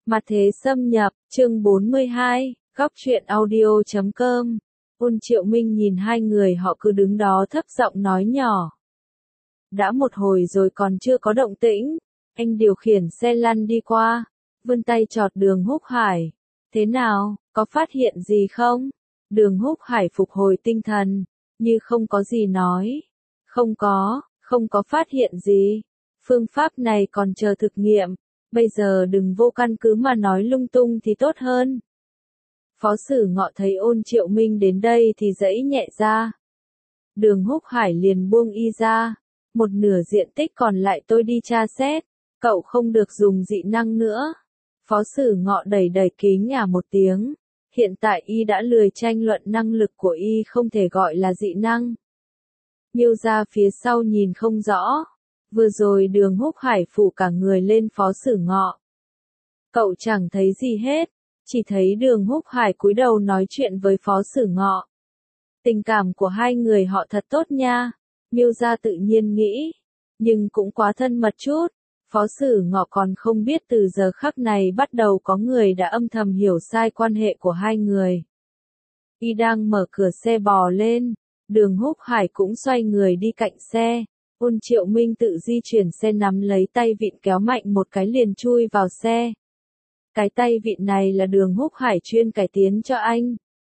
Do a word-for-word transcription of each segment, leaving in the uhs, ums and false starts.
Mặt thế xâm nhập, chương bốn mươi hai, góc truyện audio chấm com. Ôn Triệu Minh nhìn hai người họ cứ đứng đó thấp giọng nói nhỏ. Đã một hồi rồi còn chưa có động tĩnh, anh điều khiển xe lăn đi qua, vươn tay chọt Đường Húc Hải. Thế nào, có phát hiện gì không? Đường Húc Hải phục hồi tinh thần, như không có gì nói. Không có, không có phát hiện gì. Phương pháp này còn chờ thực nghiệm. Bây giờ đừng vô căn cứ mà nói lung tung thì tốt hơn. Phó Sử Ngọ thấy Ôn Triệu Minh đến đây thì giãy nhẹ ra. Đường Húc Hải liền buông y ra. Một nửa diện tích còn lại tôi đi tra xét. Cậu không được dùng dị năng nữa. Phó Sử Ngọ đẩy đẩy kính à một tiếng. Hiện tại y đã lười tranh luận năng lực của y không thể gọi là dị năng. Miêu ra phía sau nhìn không rõ. Vừa rồi Đường Húc Hải phủ cả người lên Phó Sử Ngọ. Cậu chẳng thấy gì hết, chỉ thấy Đường Húc Hải cúi đầu nói chuyện với Phó Sử Ngọ. Tình cảm của hai người họ thật tốt nha, Miêu gia tự nhiên nghĩ, nhưng cũng quá thân mật chút. Phó Sử Ngọ còn không biết từ giờ khắc này bắt đầu có người đã âm thầm hiểu sai quan hệ của hai người. Y đang mở cửa xe bò lên, Đường Húc Hải cũng xoay người đi cạnh xe. Ôn Triệu Minh tự di chuyển xe nắm lấy tay vịn kéo mạnh một cái liền chui vào xe. Cái tay vịn này là Đường Húc Hải chuyên cải tiến cho anh.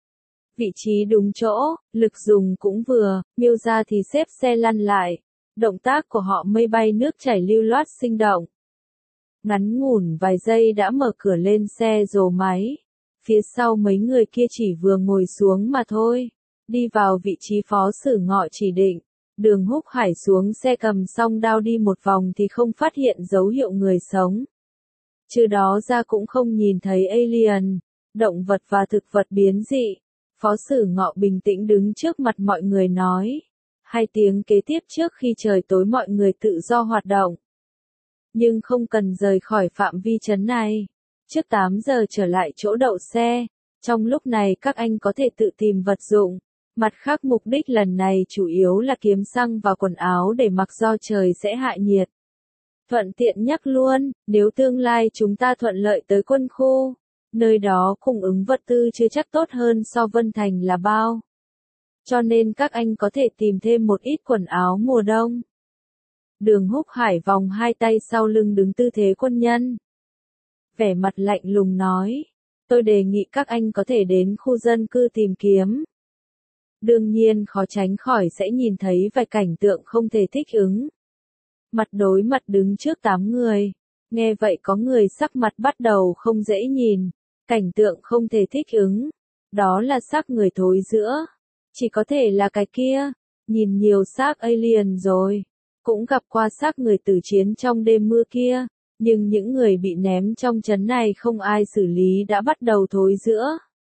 Vị trí đúng chỗ, lực dùng cũng vừa, Miêu ra thì xếp xe lăn lại. Động tác của họ mây bay nước chảy lưu loát sinh động. Ngắn ngủn vài giây đã mở cửa lên xe rồ máy. Phía sau mấy người kia chỉ vừa ngồi xuống mà thôi. Đi vào vị trí Phó Sử Ngọ chỉ định. Đường Húc Hải xuống xe cầm xong đao đi một vòng thì không phát hiện dấu hiệu người sống. Trừ đó ra cũng không nhìn thấy alien, động vật và thực vật biến dị. Phó Sử Ngọ bình tĩnh đứng trước mặt mọi người nói. Hai tiếng kế tiếp trước khi trời tối mọi người tự do hoạt động. Nhưng không cần rời khỏi phạm vi trấn này. Trước tám giờ trở lại chỗ đậu xe. Trong lúc này các anh có thể tự tìm vật dụng. Mặt khác mục đích lần này chủ yếu là kiếm xăng và quần áo để mặc do trời sẽ hạ nhiệt. Thuận tiện nhắc luôn, nếu tương lai chúng ta thuận lợi tới quân khu, nơi đó cung ứng vật tư chưa chắc tốt hơn so Vân Thành là bao. Cho nên các anh có thể tìm thêm một ít quần áo mùa đông. Đường Húc Hải vòng hai tay sau lưng đứng tư thế quân nhân. Vẻ mặt lạnh lùng nói, tôi đề nghị các anh có thể đến khu dân cư tìm kiếm. Đương nhiên khó tránh khỏi sẽ nhìn thấy vài cảnh tượng không thể thích ứng. Mặt đối mặt đứng trước tám người. Nghe vậy có người sắc mặt bắt đầu không dễ nhìn. Cảnh tượng không thể thích ứng. Đó là xác người thối rữa. Chỉ có thể là cái kia. Nhìn nhiều xác alien rồi. Cũng gặp qua xác người tử chiến trong đêm mưa kia. Nhưng những người bị ném trong trấn này không ai xử lý đã bắt đầu thối rữa.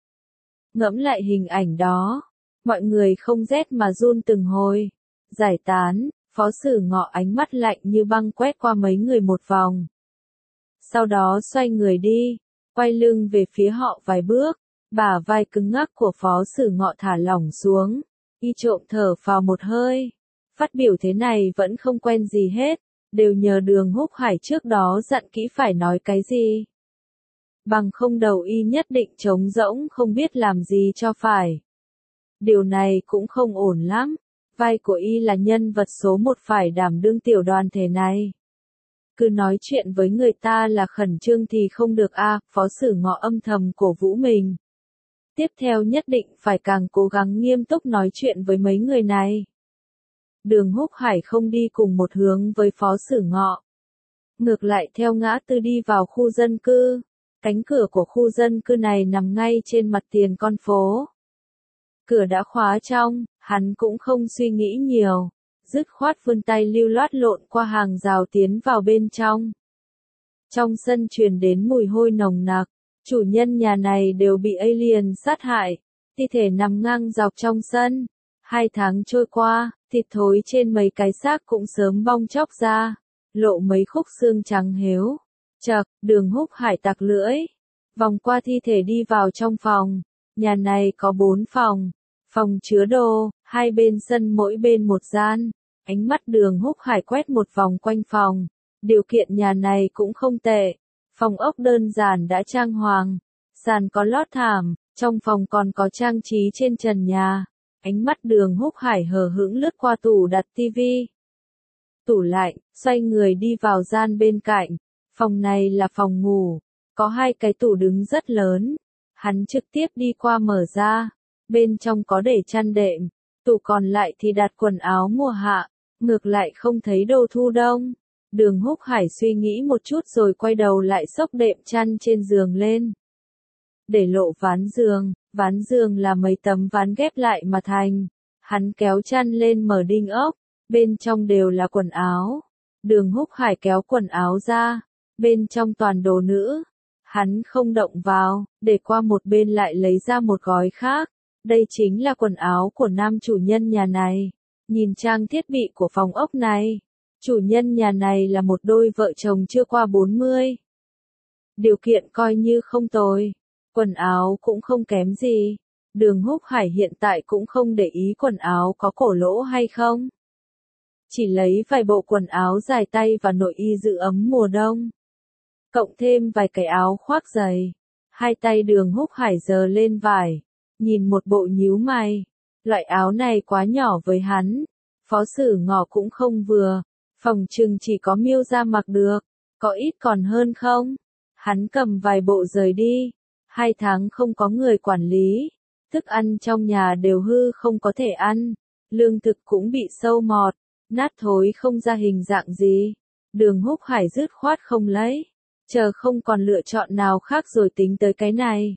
Ngẫm lại hình ảnh đó. Mọi người không rét mà run từng hồi. Giải tán, Phó Sử Ngọ ánh mắt lạnh như băng quét qua mấy người một vòng. Sau đó xoay người đi, quay lưng về phía họ vài bước, bả vai cứng ngắc của Phó Sử Ngọ thả lỏng xuống. Y trộm thở phào một hơi. Phát biểu thế này vẫn không quen gì hết, đều nhờ Đường Húc Hải trước đó dặn kỹ phải nói cái gì. Bằng không đầu y nhất định trống rỗng không biết làm gì cho phải. Điều này cũng không ổn lắm, vai của y là nhân vật số một phải đảm đương tiểu đoàn thể này. Cứ nói chuyện với người ta là khẩn trương thì không được a, à, Phó Sử Ngọ âm thầm cổ vũ mình. Tiếp theo nhất định phải càng cố gắng nghiêm túc nói chuyện với mấy người này. Đường Húc Hải không đi cùng một hướng với Phó Sử Ngọ. Ngược lại theo ngã tư đi vào khu dân cư. Cánh cửa của khu dân cư này nằm ngay trên mặt tiền con phố. Cửa đã khóa trong, hắn cũng không suy nghĩ nhiều, dứt khoát vươn tay lưu loát lộn qua hàng rào tiến vào bên trong. Trong sân truyền đến mùi hôi nồng nặc, chủ nhân nhà này đều bị alien sát hại, thi thể nằm ngang dọc trong sân. Hai tháng trôi qua, thịt thối trên mấy cái xác cũng sớm bong chóc ra, lộ mấy khúc xương trắng héo. Chậc, Đường Húc Hải tặc lưỡi, vòng qua thi thể đi vào trong phòng. Nhà này có bốn phòng. Phòng chứa đồ, hai bên sân mỗi bên một gian. Ánh mắt Đường Húc Hải quét một vòng quanh phòng. Điều kiện nhà này cũng không tệ. Phòng ốc đơn giản đã trang hoàng, sàn có lót thảm, trong phòng còn có trang trí trên trần nhà. Ánh mắt Đường Húc Hải hờ hững lướt qua tủ đặt tivi, tủ lạnh, xoay người đi vào gian bên cạnh. Phòng này là phòng ngủ, có hai cái tủ đứng rất lớn. Hắn trực tiếp đi qua mở ra, bên trong có để chăn đệm, tủ còn lại thì đặt quần áo mùa hạ, ngược lại không thấy đồ thu đông. Đường Húc Hải suy nghĩ một chút rồi quay đầu lại xốc đệm chăn trên giường lên. Để lộ ván giường, ván giường là mấy tấm ván ghép lại mà thành. Hắn kéo chăn lên mở đinh ốc, bên trong đều là quần áo. Đường Húc Hải kéo quần áo ra, bên trong toàn đồ nữ. Hắn không động vào, để qua một bên lại lấy ra một gói khác. Đây chính là quần áo của nam chủ nhân nhà này. Nhìn trang thiết bị của phòng ốc này, chủ nhân nhà này là một đôi vợ chồng chưa qua bốn mươi. Điều kiện coi như không tồi, quần áo cũng không kém gì. Đường Húc Hải hiện tại cũng không để ý quần áo có cổ lỗ hay không. Chỉ lấy vài bộ quần áo dài tay và nội y giữ ấm mùa đông. Cộng thêm vài cái áo khoác dày. Hai tay Đường Húc Hải giơ lên vải, nhìn một bộ nhíu mày. Loại áo này quá nhỏ với hắn. Phó Sử Ngọ cũng không vừa. Phòng trừng chỉ có Miêu Gia mặc được. Có ít còn hơn không? Hắn cầm vài bộ rời đi. Hai tháng không có người quản lý. Thức ăn trong nhà đều hư không có thể ăn. Lương thực cũng bị sâu mọt, nát thối không ra hình dạng gì. Đường Húc Hải dứt khoát không lấy. Chờ không còn lựa chọn nào khác rồi tính tới cái này.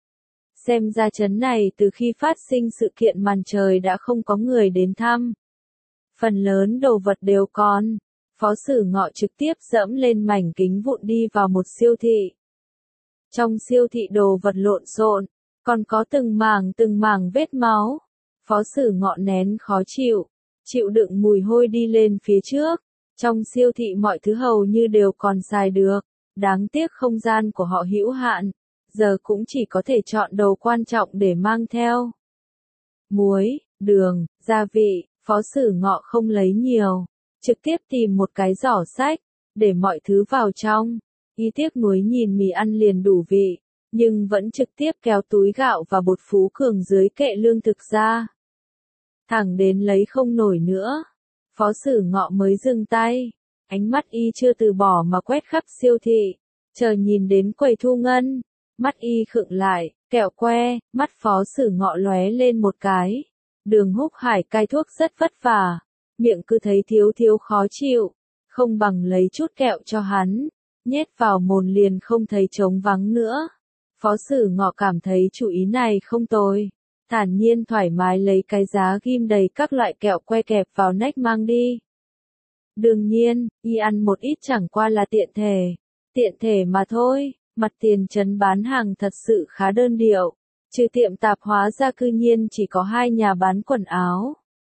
Xem ra trấn này từ khi phát sinh sự kiện màn trời đã không có người đến thăm. Phần lớn đồ vật đều còn. Phó Sử Ngọ trực tiếp dẫm lên mảnh kính vụn đi vào một siêu thị. Trong siêu thị đồ vật lộn xộn, còn có từng mảng từng mảng vết máu. Phó Sử Ngọ nén khó chịu, chịu đựng mùi hôi đi lên phía trước. Trong siêu thị mọi thứ hầu như đều còn xài được. Đáng tiếc không gian của họ hữu hạn, giờ cũng chỉ có thể chọn đồ quan trọng để mang theo. Muối, đường, gia vị, Phó Sử Ngọ không lấy nhiều, trực tiếp tìm một cái giỏ xách, để mọi thứ vào trong. Y tiếc nuối nhìn mì ăn liền đủ vị, nhưng vẫn trực tiếp kéo túi gạo và bột Phú Cường dưới kệ lương thực ra. Thẳng đến lấy không nổi nữa, Phó Sử Ngọ mới dừng tay. Ánh mắt y chưa từ bỏ mà quét khắp siêu thị, chờ nhìn đến quầy thu ngân, mắt y khựng lại, kẹo que, mắt Phó Sử Ngọ lóe lên một cái. Đường Húc Hải cai thuốc rất vất vả, miệng cứ thấy thiếu thiếu khó chịu, không bằng lấy chút kẹo cho hắn, nhét vào mồm liền không thấy trống vắng nữa. Phó Sử Ngọ cảm thấy chủ ý này không tồi, thản nhiên thoải mái lấy cái giá ghim đầy các loại kẹo que kẹp vào nách mang đi. Đương nhiên, y ăn một ít chẳng qua là tiện thể, tiện thể mà thôi. Mặt tiền trấn bán hàng thật sự khá đơn điệu, trừ tiệm tạp hóa ra cư nhiên chỉ có hai nhà bán quần áo,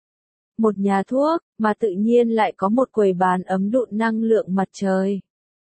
một nhà thuốc, mà tự nhiên lại có một quầy bán ấm đun năng lượng mặt trời.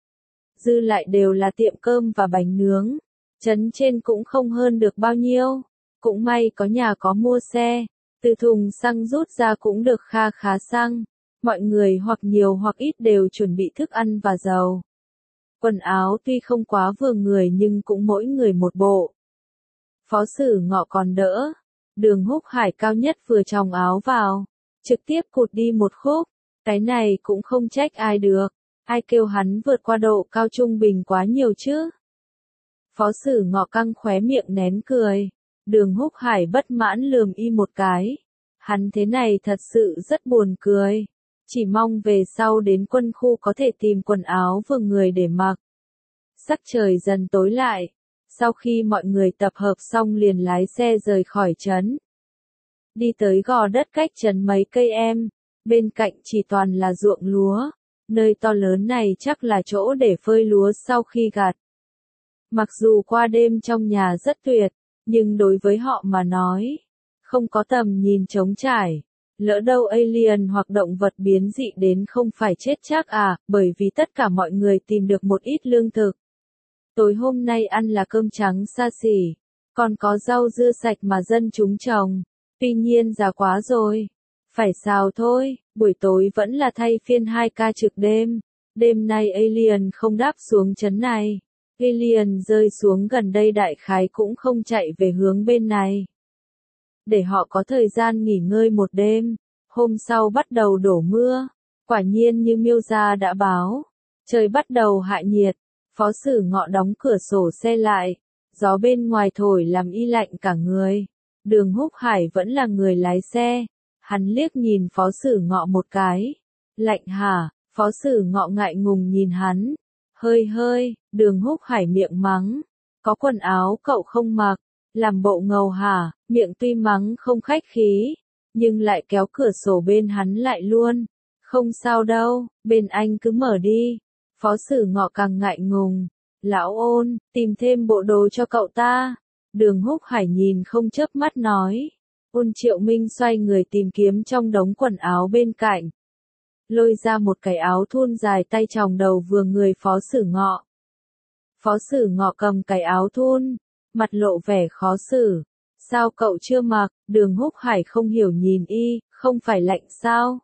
Dư lại đều là tiệm cơm và bánh nướng. Trấn trên cũng không hơn được bao nhiêu, cũng may có nhà có mua xe, từ thùng xăng rút ra cũng được kha khá xăng. Mọi người hoặc nhiều hoặc ít đều chuẩn bị thức ăn và dầu. Quần áo tuy không quá vừa người nhưng cũng mỗi người một bộ. Phó Sử Ngọ còn đỡ. Đường Húc Hải cao nhất vừa chòng áo vào, trực tiếp cụt đi một khúc. Cái này cũng không trách ai được. Ai kêu hắn vượt qua độ cao trung bình quá nhiều chứ. Phó Sử Ngọ căng khóe miệng nén cười. Đường Húc Hải bất mãn lườm y một cái. Hắn thế này thật sự rất buồn cười. Chỉ mong về sau đến quân khu có thể tìm quần áo vừa người để mặc. Sắc trời dần tối lại. Sau khi mọi người tập hợp xong liền lái xe rời khỏi trấn. Đi tới gò đất cách trấn mấy cây em. Bên cạnh chỉ toàn là ruộng lúa. Nơi to lớn này chắc là chỗ để phơi lúa sau khi gặt. Mặc dù qua đêm trong nhà rất tuyệt, nhưng đối với họ mà nói, không có tầm nhìn trống trải. Lỡ đâu alien hoặc động vật biến dị đến không phải chết chắc à, bởi vì tất cả mọi người tìm được một ít lương thực. Tối hôm nay ăn là cơm trắng xa xỉ, còn có rau dưa sạch mà dân chúng trồng. Tuy nhiên già quá rồi, phải xào thôi. Buổi tối vẫn là thay phiên hai ca trực đêm. Đêm nay alien không đáp xuống trấn này, Alien rơi xuống gần đây đại khái cũng không chạy về hướng bên này. Để họ có thời gian nghỉ ngơi một đêm, hôm sau bắt đầu đổ mưa, quả nhiên như Miêu gia đã báo, trời bắt đầu hạ nhiệt, Phó Sử Ngọ đóng cửa sổ xe lại, gió bên ngoài thổi làm y lạnh cả người, Đường Húc Hải vẫn là người lái xe, hắn liếc nhìn Phó Sử Ngọ một cái, lạnh hả, Phó Sử Ngọ ngại ngùng nhìn hắn, hơi hơi, Đường Húc Hải miệng mắng, có quần áo cậu không mặc, làm bộ ngầu hả, miệng tuy mắng không khách khí, nhưng lại kéo cửa sổ bên hắn lại luôn, không sao đâu, bên anh cứ mở đi, Phó Sử Ngọ càng ngại ngùng, lão Ôn, tìm thêm bộ đồ cho cậu ta, Đường Húc Hải nhìn không chớp mắt nói, Ôn Triệu Minh xoay người tìm kiếm trong đống quần áo bên cạnh, lôi ra một cái áo thun dài tay tròng đầu vừa người Phó Sử Ngọ. Phó Sử Ngọ cầm cái áo thun, mặt lộ vẻ khó xử. Sao cậu chưa mặc? Đường Húc Hải không hiểu nhìn y, không phải lạnh sao?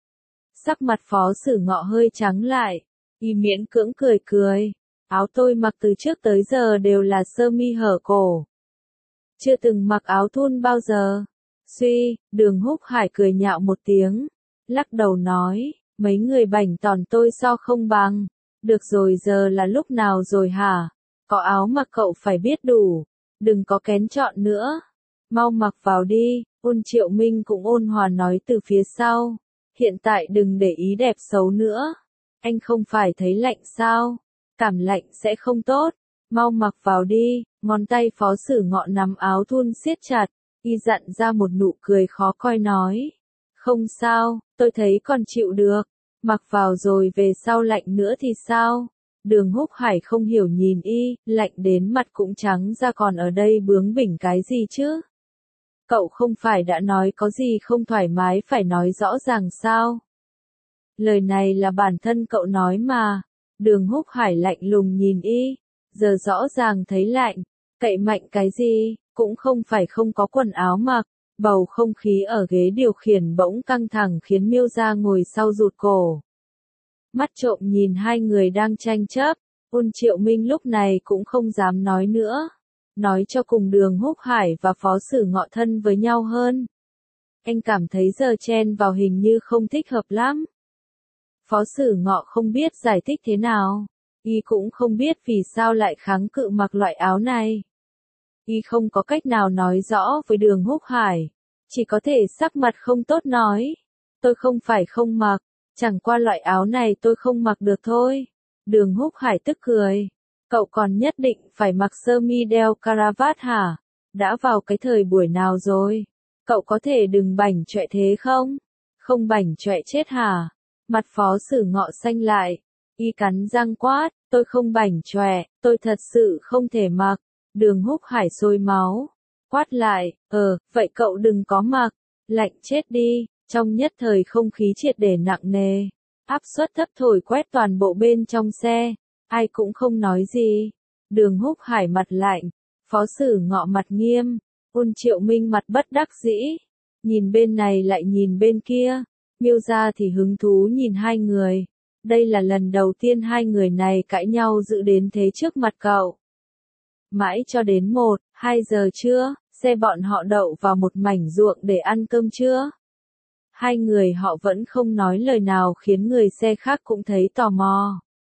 Sắc mặt Phó Sử Ngọ hơi trắng lại, y miễn cưỡng cười cười. Áo tôi mặc từ trước tới giờ đều là sơ mi hở cổ. Chưa từng mặc áo thun bao giờ. Suy, Đường Húc Hải cười nhạo một tiếng, lắc đầu nói, mấy người bảnh tòn tôi so không bằng. Được rồi, giờ là lúc nào rồi hả? Có áo mặc cậu phải biết đủ, đừng có kén chọn nữa. Mau mặc vào đi, Ôn Triệu Minh cũng ôn hòa nói từ phía sau. Hiện tại đừng để ý đẹp xấu nữa. Anh không phải thấy lạnh sao? Cảm lạnh sẽ không tốt. Mau mặc vào đi, ngón tay Phó Sử Ngọ nắm áo thun siết chặt, y dặn ra một nụ cười khó coi nói. Không sao, tôi thấy còn chịu được. Mặc vào rồi về sau lạnh nữa thì sao? Đường Húc Hải không hiểu nhìn y, lạnh đến mặt cũng trắng ra còn ở đây bướng bỉnh cái gì chứ? Cậu không phải đã nói có gì không thoải mái phải nói rõ ràng sao? Lời này là bản thân cậu nói mà. Đường Húc Hải lạnh lùng nhìn y, giờ rõ ràng thấy lạnh, cậy mạnh cái gì, cũng không phải không có quần áo mặc. Bầu không khí ở ghế điều khiển bỗng căng thẳng khiến Miêu Gia ngồi sau rụt cổ. Mắt trộm nhìn hai người đang tranh chấp, Ôn Triệu Minh lúc này cũng không dám nói nữa. Nói cho cùng Đường Húc Hải và Phó Sử Ngọ thân với nhau hơn. Anh cảm thấy giờ chen vào hình như không thích hợp lắm. Phó Sử Ngọ không biết giải thích thế nào. Y cũng không biết vì sao lại kháng cự mặc loại áo này. Y không có cách nào nói rõ với Đường Húc Hải, chỉ có thể sắc mặt không tốt nói, tôi không phải không mặc, chẳng qua loại áo này tôi không mặc được thôi. Đường Húc Hải tức cười, cậu còn nhất định phải mặc sơ mi đeo caravat hả? Đã vào cái thời buổi nào rồi? Cậu có thể đừng bảnh chọe thế không? Không bảnh chọe chết hả? Mặt Phó Sử Ngọ xanh lại, y cắn răng quát, tôi không bảnh chọe, tôi thật sự không thể mặc. Đường Húc Hải sôi máu, quát lại, ờ, vậy cậu đừng có mặc, lạnh chết đi, trong nhất thời không khí triệt để nặng nề, áp suất thấp thổi quét toàn bộ bên trong xe, ai cũng không nói gì. Đường Húc Hải mặt lạnh, Phó Sử Ngọ mặt nghiêm, Ôn Triệu Minh mặt bất đắc dĩ, nhìn bên này lại nhìn bên kia, Miêu Gia thì hứng thú nhìn hai người, đây là lần đầu tiên hai người này cãi nhau dữ đến thế trước mặt cậu. Mãi cho đến một, hai giờ trưa, xe bọn họ đậu vào một mảnh ruộng để ăn cơm trưa. Hai người họ vẫn không nói lời nào khiến người xe khác cũng thấy tò mò.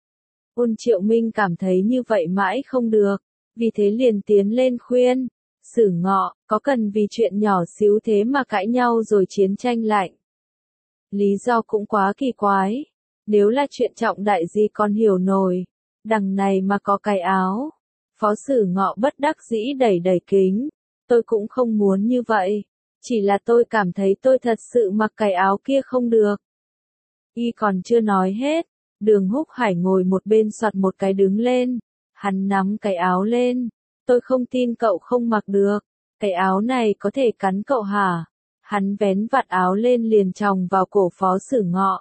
Ôn Triệu Minh cảm thấy như vậy mãi không được, vì thế liền tiến lên khuyên, Sử Ngọ, có cần vì chuyện nhỏ xíu thế mà cãi nhau rồi chiến tranh lạnh. Lý do cũng quá kỳ quái, nếu là chuyện trọng đại gì còn hiểu nổi, đằng này mà có cái áo. Phó Sử Ngọ bất đắc dĩ đẩy đẩy kính, tôi cũng không muốn như vậy, chỉ là tôi cảm thấy tôi thật sự mặc cái áo kia không được. Y còn chưa nói hết, Đường Húc Hải ngồi một bên soạt một cái đứng lên, hắn nắm cái áo lên, tôi không tin cậu không mặc được, cái áo này có thể cắn cậu hả? Hắn vén vạt áo lên liền chòng vào cổ Phó Sử Ngọ.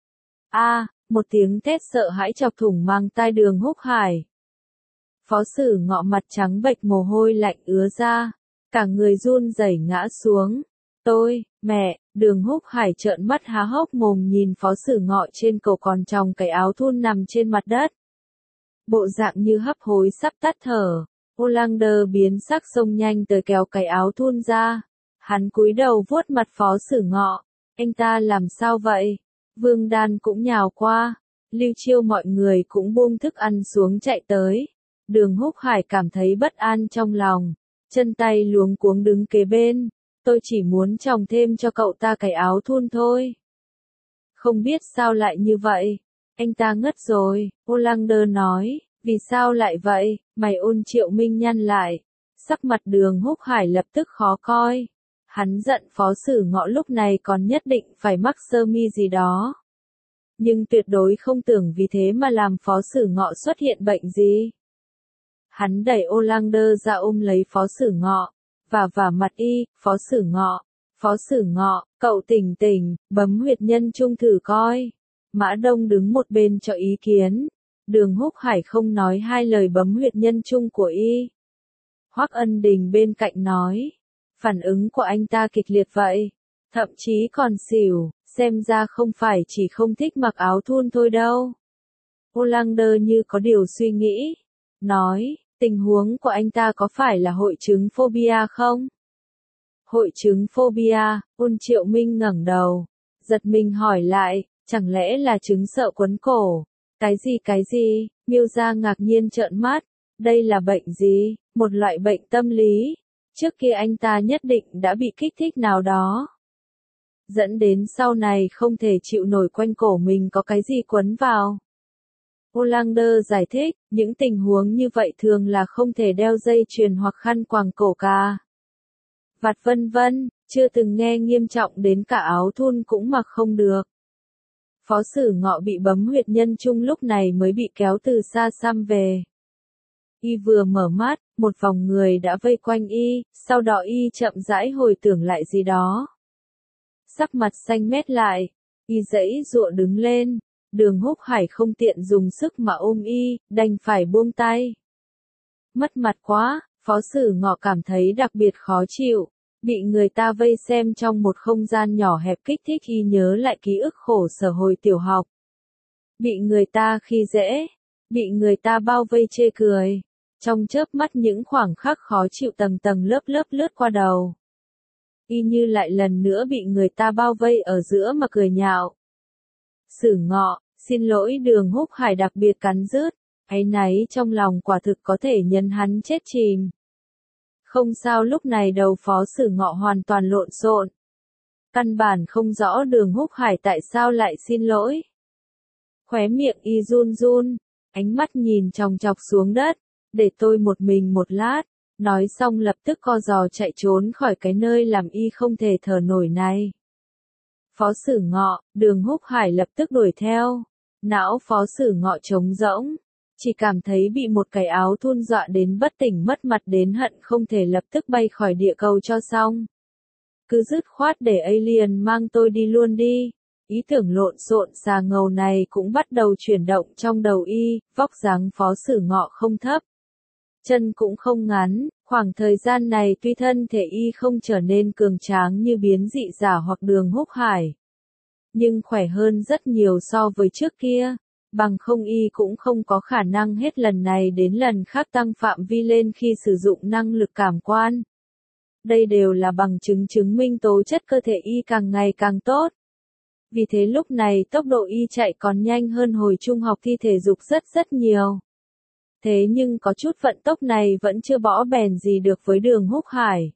A, một tiếng thét sợ hãi chọc thủng mang tai Đường Húc Hải. Phó Sử Ngọ mặt trắng bệch mồ hôi lạnh ứa ra, cả người run rẩy ngã xuống. Tôi, mẹ, Đường Húc Hải trợn mắt há hốc mồm nhìn Phó Sử Ngọ trên cổ còn tròng cái áo thun nằm trên mặt đất. bộ dạng như hấp hối sắp tắt thở. Olander biến sắc xông nhanh tới kéo cái áo thun ra. Hắn cúi đầu vuốt mặt Phó Sử Ngọ. Anh ta làm sao vậy? Vương Đan cũng nhào qua. Lưu Chiêu mọi người cũng buông thức ăn xuống chạy tới. Đường Húc Hải cảm thấy bất an trong lòng. Chân tay luống cuống đứng kế bên. Tôi chỉ muốn trồng thêm cho cậu ta cái áo thun thôi. Không biết sao lại như vậy. Anh ta ngất rồi, Olander nói. Vì sao lại vậy? Mày Ôn Triệu Minh nhăn lại. Sắc mặt Đường Húc Hải lập tức khó coi. Hắn giận Phó Sử Ngọ lúc này còn nhất định phải mắc sơ mi gì đó. Nhưng tuyệt đối không tưởng vì thế mà làm Phó Sử Ngọ xuất hiện bệnh gì. Hắn đẩy Olander ra ôm lấy Phó Sử Ngọ, và vả mặt y. Phó Sử Ngọ, Phó Sử Ngọ, cậu tỉnh tỉnh, bấm huyệt nhân trung thử coi. Mã Đông đứng một bên cho ý kiến. Đường Húc Hải không nói hai lời bấm huyệt nhân trung của y. Hoắc Ân Đình bên cạnh nói. Phản ứng của anh ta kịch liệt vậy. Thậm chí còn xỉu, xem ra không phải chỉ không thích mặc áo thun thôi đâu. Olander như có điều suy nghĩ. Nói, tình huống của anh ta có phải là hội chứng phobia không? Hội chứng phobia, Ôn Triệu Minh ngẩng đầu. Giật mình hỏi lại, chẳng lẽ là chứng sợ quấn cổ? Cái gì cái gì? Miêu Gia ngạc nhiên trợn mắt. Đây là bệnh gì? Một loại bệnh tâm lý. Trước kia anh ta nhất định đã bị kích thích nào đó. Dẫn đến sau này không thể chịu nổi quanh cổ mình có cái gì quấn vào. Olander giải thích, những tình huống như vậy thường là không thể đeo dây chuyền hoặc khăn quàng cổ cả. Vặt vân vân, chưa từng nghe nghiêm trọng đến cả áo thun cũng mặc không được. Phó Sử Ngọ bị bấm huyệt nhân trung lúc này mới bị kéo từ xa xăm về. Y vừa mở mắt, một vòng người đã vây quanh y, sau đó y chậm rãi hồi tưởng lại gì đó. Sắc mặt xanh mét lại, y giãy giụa đứng lên. Đường Húc Hải không tiện dùng sức mà ôm y, đành phải buông tay. Mất mặt quá, Phó Sử Ngọ cảm thấy đặc biệt khó chịu. Bị người ta vây xem trong một không gian nhỏ hẹp kích thích y nhớ lại ký ức khổ sở hồi tiểu học. Bị người ta khi dễ, bị người ta bao vây chê cười. Trong chớp mắt những khoảng khắc khó chịu tầng tầng lớp lớp lướt qua đầu. Y như lại lần nữa bị người ta bao vây ở giữa mà cười nhạo. Sử Ngọ, xin lỗi. Đường Húc Hải đặc biệt cắn rứt, áy náy trong lòng quả thực có thể nhân hắn chết chìm. Không sao, lúc này đầu Phó Sử Ngọ hoàn toàn lộn xộn. Căn bản không rõ Đường Húc Hải tại sao lại xin lỗi. Khóe miệng y run run, ánh mắt nhìn chòng chọc xuống đất. Để tôi một mình một lát. Nói xong lập tức co giò chạy trốn khỏi cái nơi làm y không thể thở nổi này. Phó Sử Ngọ, Đường Húc Hải lập tức đuổi theo. Não Phó Sử Ngọ trống rỗng. Chỉ cảm thấy bị một cái áo thun dọa đến bất tỉnh mất mặt đến hận không thể lập tức bay khỏi địa cầu cho xong. Cứ dứt khoát để alien mang tôi đi luôn đi. Ý tưởng lộn xộn xà ngầu này cũng bắt đầu chuyển động trong đầu y. Vóc dáng Phó Sử Ngọ không thấp, chân cũng không ngắn. Khoảng thời gian này tuy thân thể y không trở nên cường tráng như biến dị giả hoặc Đường Húc Hải, nhưng khỏe hơn rất nhiều so với trước kia. Bằng không y cũng không có khả năng hết lần này đến lần khác tăng phạm vi lên khi sử dụng năng lực cảm quan. Đây đều là bằng chứng chứng minh tố chất cơ thể y càng ngày càng tốt. Vì thế lúc này tốc độ y chạy còn nhanh hơn hồi trung học thi thể dục rất rất nhiều. Thế nhưng có chút vận tốc này vẫn chưa bỏ bèn gì được với Đường Húc Hải.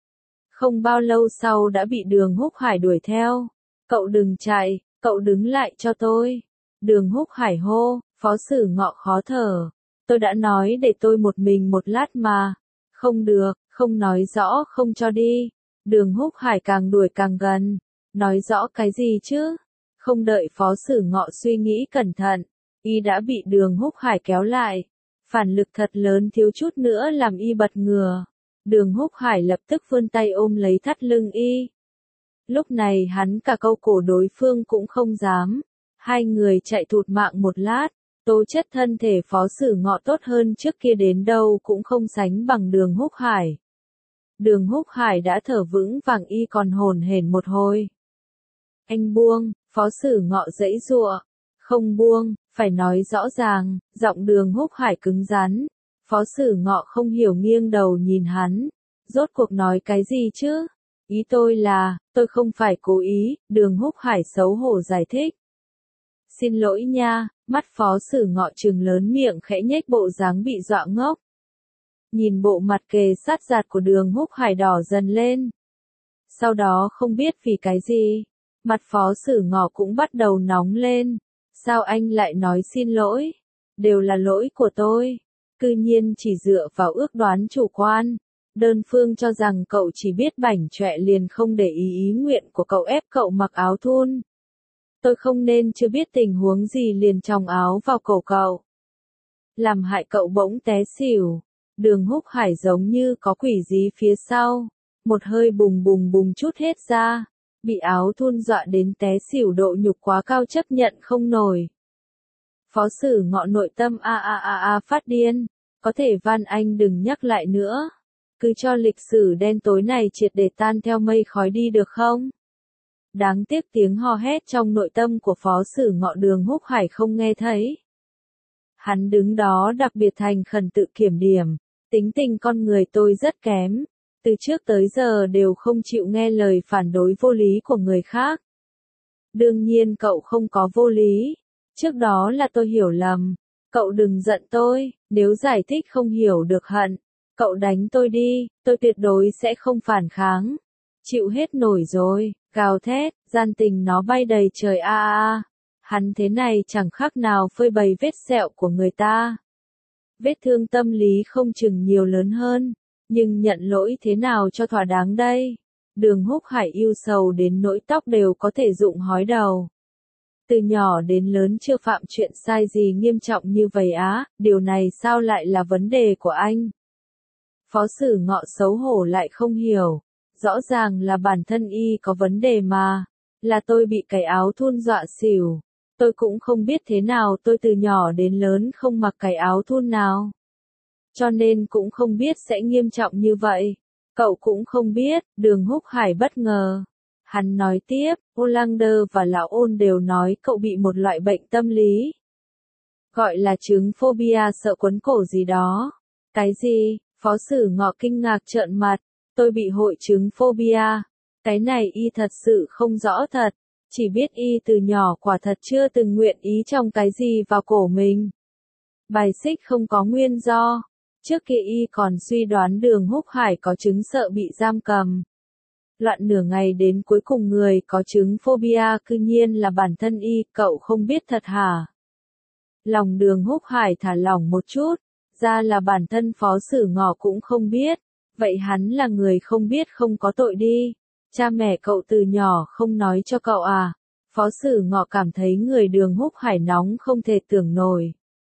Không bao lâu sau đã bị Đường Húc Hải đuổi theo. Cậu đừng chạy, cậu đứng lại cho tôi. Đường Húc Hải hô. Phó Sử Ngọ khó thở. Tôi đã nói để tôi một mình một lát mà. Không được, không nói rõ không cho đi. Đường Húc Hải càng đuổi càng gần. Nói rõ cái gì chứ? Không đợi Phó Sử Ngọ suy nghĩ cẩn thận, y đã bị Đường Húc Hải kéo lại. Phản lực thật lớn thiếu chút nữa làm y bật ngửa. Đường Húc Hải lập tức vươn tay ôm lấy thắt lưng y. Lúc này hắn cả câu cổ đối phương cũng không dám. Hai người chạy thụt mạng một lát. Tố chất thân thể Phó Sử Ngọ tốt hơn trước kia đến đâu cũng không sánh bằng Đường Húc Hải. Đường Húc Hải đã thở vững vàng, y còn hồn hển một hồi. Anh buông. Phó Sử Ngọ giãy giụa. Không buông, Phải nói rõ ràng, giọng Đường Húc Hải cứng rắn. Phó Sử Ngọ không hiểu nghiêng đầu nhìn hắn. Rốt cuộc nói cái gì chứ? Ý tôi là, tôi không phải cố ý, Đường Húc Hải xấu hổ giải thích. Xin lỗi nha, mắt Phó Sử Ngọ trừng lớn miệng khẽ nhếch bộ dáng bị dọa ngốc. Nhìn bộ mặt kề sát giạt của Đường Húc Hải đỏ dần lên. Sau đó không biết vì cái gì, mặt Phó Sử Ngọ cũng bắt đầu nóng lên. Sao anh lại nói xin lỗi? Đều là lỗi của tôi. Cư nhiên chỉ dựa vào ước đoán chủ quan. Đơn phương cho rằng cậu chỉ biết bảnh chọe liền không để ý ý nguyện của cậu ép cậu mặc áo thun. Tôi không nên chưa biết tình huống gì liền chòng áo vào cổ cậu. Làm hại cậu bỗng té xỉu. Đường Húc Hải giống như có quỷ gì phía sau. Một hơi bùng bùng bùng chút hết ra. Bị áo thun dọa đến té xỉu độ nhục quá cao chấp nhận không nổi. Phó Sử Ngọ nội tâm a a a a phát điên. Có thể van anh đừng nhắc lại nữa. Cứ cho lịch sử đen tối này triệt để tan theo mây khói đi được không? Đáng tiếc tiếng hò hét trong nội tâm của Phó Sử Ngọ Đường Húc Hải không nghe thấy. Hắn đứng đó đặc biệt thành khẩn tự kiểm điểm. Tính tình con người tôi rất kém. Từ trước tới giờ đều không chịu nghe lời phản đối vô lý của người khác. Đương nhiên cậu không có vô lý. Trước đó là tôi hiểu lầm. Cậu đừng giận tôi, nếu giải thích không hiểu được hận. Cậu đánh tôi đi, tôi tuyệt đối sẽ không phản kháng. Chịu hết nổi rồi, gào thét, gian tình nó bay đầy trời a a a. Hắn thế này chẳng khác nào phơi bày vết sẹo của người ta. Vết thương tâm lý không chừng nhiều lớn hơn. Nhưng nhận lỗi thế nào cho thỏa đáng đây? Đường Húc Hải yêu sầu đến nỗi tóc đều có thể rụng hói đầu. Từ nhỏ đến lớn chưa phạm chuyện sai gì nghiêm trọng như vậy á, điều này sao lại là vấn đề của anh? Phó Sử Ngọ xấu hổ lại không hiểu. Rõ ràng là bản thân y có vấn đề mà. Là tôi bị cái áo thun dọa xỉu. Tôi cũng không biết thế nào tôi từ nhỏ đến lớn không mặc cái áo thun nào. Cho nên cũng không biết sẽ nghiêm trọng như vậy. Cậu cũng không biết, Đường Húc Hải bất ngờ. Hắn nói tiếp, Olander và Lão Ôn đều nói cậu bị một loại bệnh tâm lý. Gọi là chứng phobia sợ quấn cổ gì đó. Cái gì? Phó Sử Ngọ kinh ngạc trợn mặt. Tôi bị hội chứng phobia. Cái này y thật sự không rõ thật. Chỉ biết y từ nhỏ quả thật chưa từng nguyện ý trong cái gì vào cổ mình. Bài xích không có nguyên do. Trước kia y còn suy đoán Đường Húc Hải có chứng sợ bị giam cầm. Loạn nửa ngày đến cuối cùng người có chứng phobia cư nhiên là bản thân y, cậu không biết thật hả? Lòng Đường Húc Hải thả lỏng một chút, ra là bản thân Phó Sử Ngọ cũng không biết, vậy hắn là người không biết không có tội đi. Cha mẹ cậu từ nhỏ không nói cho cậu à? Phó Sử Ngọ cảm thấy người Đường Húc Hải nóng không thể tưởng nổi.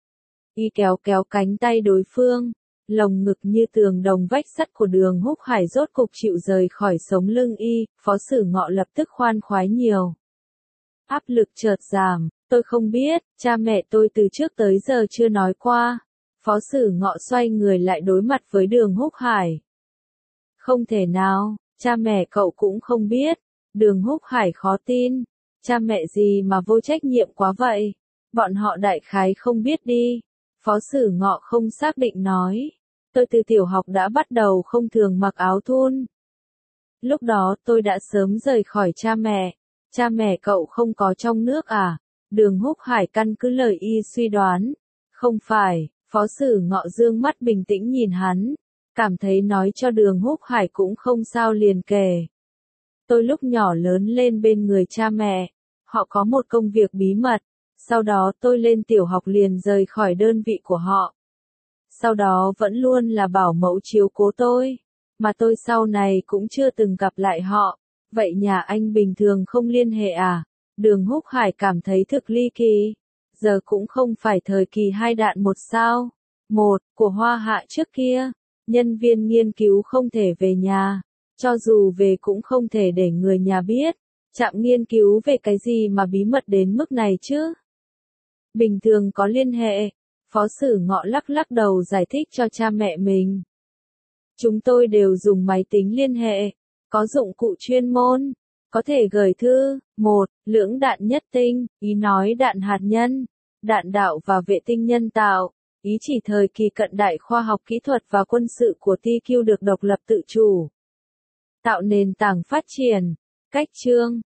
Y kéo kéo cánh tay đối phương, lồng ngực như tường đồng vách sắt của Đường Húc Hải rốt cục chịu rời khỏi sống lưng y, Phó Sử Ngọ lập tức khoan khoái nhiều. Áp lực chợt giảm, tôi không biết, cha mẹ tôi từ trước tới giờ chưa nói qua. Phó Sử Ngọ xoay người lại đối mặt với Đường Húc Hải. Không thể nào, cha mẹ cậu cũng không biết. Đường Húc Hải khó tin. Cha mẹ gì mà vô trách nhiệm quá vậy? Bọn họ đại khái không biết đi. Phó Sử Ngọ không xác định nói. Tôi từ tiểu học đã bắt đầu không thường mặc áo thun. Lúc đó tôi đã sớm rời khỏi cha mẹ. Cha mẹ cậu không có trong nước à? Đường Húc Hải căn cứ lời y suy đoán. Không phải, Phó Sử Ngọ dương mắt bình tĩnh nhìn hắn. Cảm thấy nói cho Đường Húc Hải cũng không sao liền kể. Tôi lúc nhỏ lớn lên bên người cha mẹ. Họ có một công việc bí mật. Sau đó tôi lên tiểu học liền rời khỏi đơn vị của họ. Sau đó vẫn luôn là bảo mẫu chiếu cố tôi. Mà tôi sau này cũng chưa từng gặp lại họ. Vậy nhà anh bình thường không liên hệ à? Đường Húc Hải cảm thấy thực ly kỳ. Giờ cũng không phải thời kỳ hai đạn một sao. Một, của Hoa Hạ trước kia. Nhân viên nghiên cứu không thể về nhà. Cho dù về cũng không thể để người nhà biết. Trạm nghiên cứu về cái gì mà bí mật đến mức này chứ? Bình thường có liên hệ. Phó Sử Ngọ lắc lắc đầu giải thích cho cha mẹ mình. Chúng tôi đều dùng máy tính liên hệ. Có dụng cụ chuyên môn. Có thể gửi thư. Một, lưỡng đạn nhất tinh. Ý nói đạn hạt nhân. đạn đạo và vệ tinh nhân tạo. Ý chỉ thời kỳ cận đại khoa học kỹ thuật và quân sự của T Q được độc lập tự chủ, tạo nền tảng phát triển. Cách chương